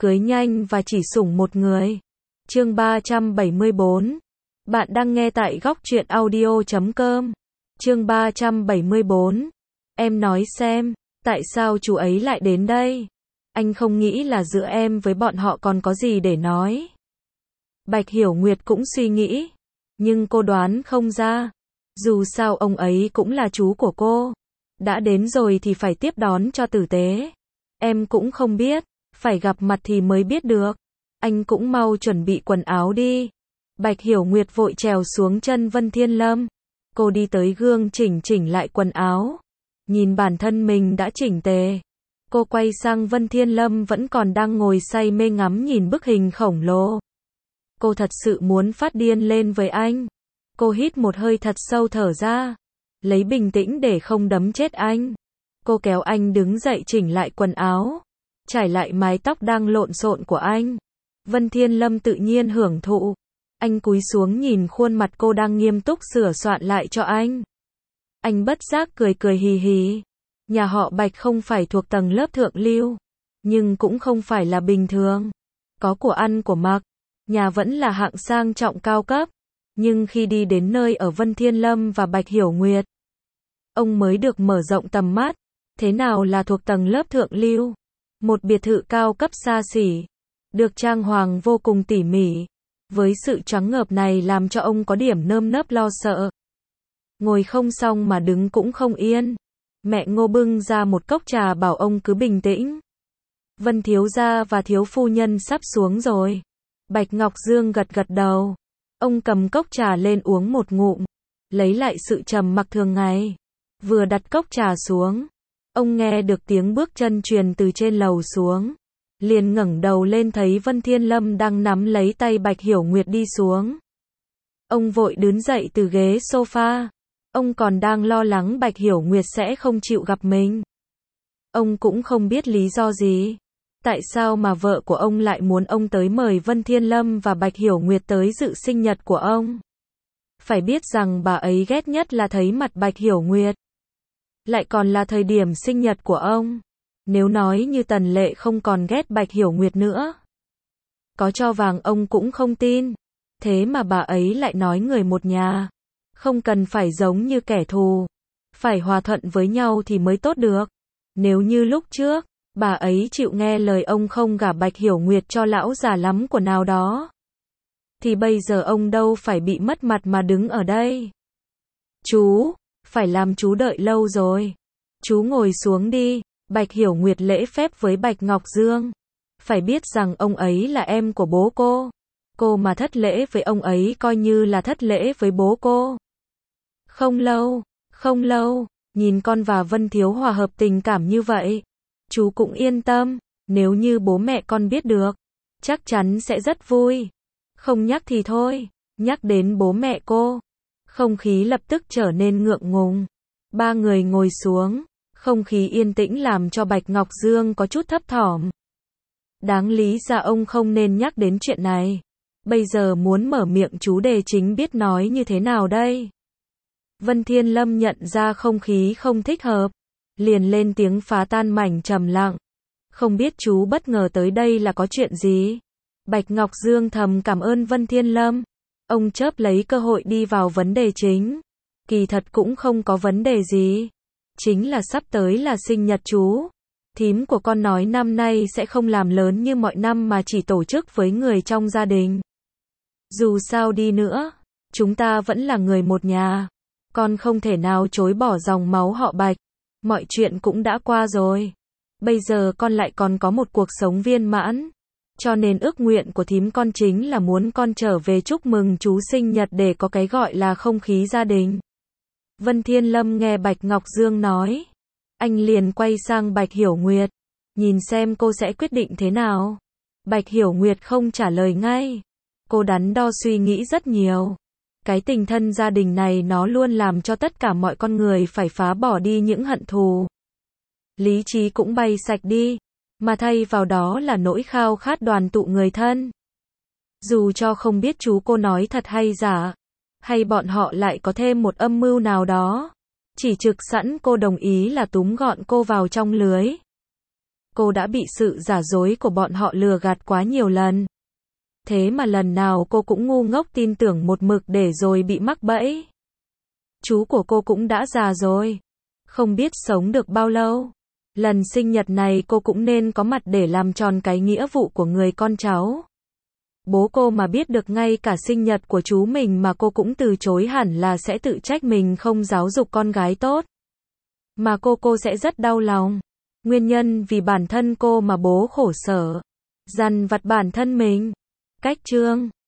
cưới nhanh và chỉ sủng một người. Chương 374. Bạn đang nghe tại góc truyện audio.com. Chương 374. Em nói xem, tại sao chú ấy lại đến đây? Anh không nghĩ là giữa em với bọn họ còn có gì để nói. Bạch Hiểu Nguyệt cũng suy nghĩ, nhưng cô đoán không ra. Dù sao ông ấy cũng là chú của cô. Đã đến rồi thì phải tiếp đón cho tử tế. Em cũng không biết, phải gặp mặt thì mới biết được. Anh cũng mau chuẩn bị quần áo đi. Bạch Hiểu Nguyệt vội trèo xuống chân Vân Thiên Lâm. Cô đi tới gương chỉnh lại quần áo. Nhìn bản thân mình đã chỉnh tề. Cô quay sang Vân Thiên Lâm vẫn còn đang ngồi say mê ngắm nhìn bức hình khổng lồ. Cô thật sự muốn phát điên lên với anh. Cô hít một hơi thật sâu thở ra. Lấy bình tĩnh để không đấm chết anh. Cô kéo anh đứng dậy chỉnh lại quần áo. Trải lại mái tóc đang lộn xộn của anh. Vân Thiên Lâm tự nhiên hưởng thụ. Anh cúi xuống nhìn khuôn mặt cô đang nghiêm túc sửa soạn lại cho anh. Anh bất giác cười hì hì. Nhà họ Bạch không phải thuộc tầng lớp thượng lưu, nhưng cũng không phải là bình thường. Có của ăn của mặc, nhà vẫn là hạng sang trọng cao cấp. Nhưng khi đi đến nơi ở Vân Thiên Lâm và Bạch Hiểu Nguyệt, ông mới được mở rộng tầm mắt. Thế nào là thuộc tầng lớp thượng lưu? Một biệt thự cao cấp xa xỉ, được trang hoàng vô cùng tỉ mỉ. Với sự choáng ngợp này làm cho ông có điểm nơm nớp lo sợ. Ngồi không xong mà đứng cũng không yên. Mẹ Ngô bưng ra một cốc trà bảo ông cứ bình tĩnh. Vân thiếu gia và thiếu phu nhân sắp xuống rồi. Bạch Ngọc Dương gật đầu. Ông cầm cốc trà lên uống một ngụm, lấy lại sự trầm mặc thường ngày. Vừa đặt cốc trà xuống, ông nghe được tiếng bước chân truyền từ trên lầu xuống. Liền ngẩng đầu lên thấy Vân Thiên Lâm đang nắm lấy tay Bạch Hiểu Nguyệt đi xuống. Ông vội đứng dậy từ ghế sofa. Ông còn đang lo lắng Bạch Hiểu Nguyệt sẽ không chịu gặp mình. Ông cũng không biết lý do gì. Tại sao mà vợ của ông lại muốn ông tới mời Vân Thiên Lâm và Bạch Hiểu Nguyệt tới dự sinh nhật của ông? Phải biết rằng bà ấy ghét nhất là thấy mặt Bạch Hiểu Nguyệt. Lại còn là thời điểm sinh nhật của ông. Nếu nói như Tần Lệ không còn ghét Bạch Hiểu Nguyệt nữa, có cho vàng ông cũng không tin. Thế mà bà ấy lại nói người một nhà, không cần phải giống như kẻ thù, phải hòa thuận với nhau thì mới tốt được. Nếu như lúc trước, bà ấy chịu nghe lời ông không gả Bạch Hiểu Nguyệt cho lão già lắm của nào đó, thì bây giờ ông đâu phải bị mất mặt mà đứng ở đây. Chú, phải làm chú đợi lâu rồi. Chú ngồi xuống đi. Bạch Hiểu Nguyệt lễ phép với Bạch Ngọc Dương. Phải biết rằng ông ấy là em của bố cô. Cô mà thất lễ với ông ấy coi như là thất lễ với bố cô. Không lâu, nhìn con và Vân Thiếu hòa hợp tình cảm như vậy, chú cũng yên tâm. Nếu như bố mẹ con biết được, chắc chắn sẽ rất vui. Không nhắc thì thôi, nhắc đến bố mẹ cô, không khí lập tức trở nên ngượng ngùng. Ba người ngồi xuống, không khí yên tĩnh làm cho Bạch Ngọc Dương có chút thấp thỏm. Đáng lý ra ông không nên nhắc đến chuyện này. Bây giờ muốn mở miệng chú đề chính biết nói như thế nào đây? Vân Thiên Lâm nhận ra không khí không thích hợp, liền lên tiếng phá tan mảnh trầm lặng. Không biết chú bất ngờ tới đây là có chuyện gì? Bạch Ngọc Dương thầm cảm ơn Vân Thiên Lâm. Ông chớp lấy cơ hội đi vào vấn đề chính. Kỳ thật cũng không có vấn đề gì. Chính là sắp tới là sinh nhật chú. Thím của con nói năm nay sẽ không làm lớn như mọi năm mà chỉ tổ chức với người trong gia đình. Dù sao đi nữa, chúng ta vẫn là người một nhà. Con không thể nào chối bỏ dòng máu họ Bạch. Mọi chuyện cũng đã qua rồi. Bây giờ con lại còn có một cuộc sống viên mãn. Cho nên ước nguyện của thím con chính là muốn con trở về chúc mừng chú sinh nhật để có cái gọi là không khí gia đình. Vân Thiên Lâm nghe Bạch Ngọc Dương nói, anh liền quay sang Bạch Hiểu Nguyệt, nhìn xem cô sẽ quyết định thế nào. Bạch Hiểu Nguyệt không trả lời ngay. Cô đắn đo suy nghĩ rất nhiều. Cái tình thân gia đình này nó luôn làm cho tất cả mọi con người phải phá bỏ đi những hận thù. Lý trí cũng bay sạch đi, mà thay vào đó là nỗi khao khát đoàn tụ người thân. Dù cho không biết chú cô nói thật hay giả, hay bọn họ lại có thêm một âm mưu nào đó, chỉ trực sẵn cô đồng ý là túm gọn cô vào trong lưới. Cô đã bị sự giả dối của bọn họ lừa gạt quá nhiều lần. Thế mà lần nào cô cũng ngu ngốc tin tưởng một mực để rồi bị mắc bẫy. Chú của cô cũng đã già rồi, không biết sống được bao lâu. Lần sinh nhật này cô cũng nên có mặt để làm tròn cái nghĩa vụ của người con cháu. Bố cô mà biết được ngay cả sinh nhật của chú mình mà cô cũng từ chối hẳn là sẽ tự trách mình không giáo dục con gái tốt. Mà cô sẽ rất đau lòng. Nguyên nhân vì bản thân cô mà bố khổ sở, dằn vặt bản thân mình. Cách chương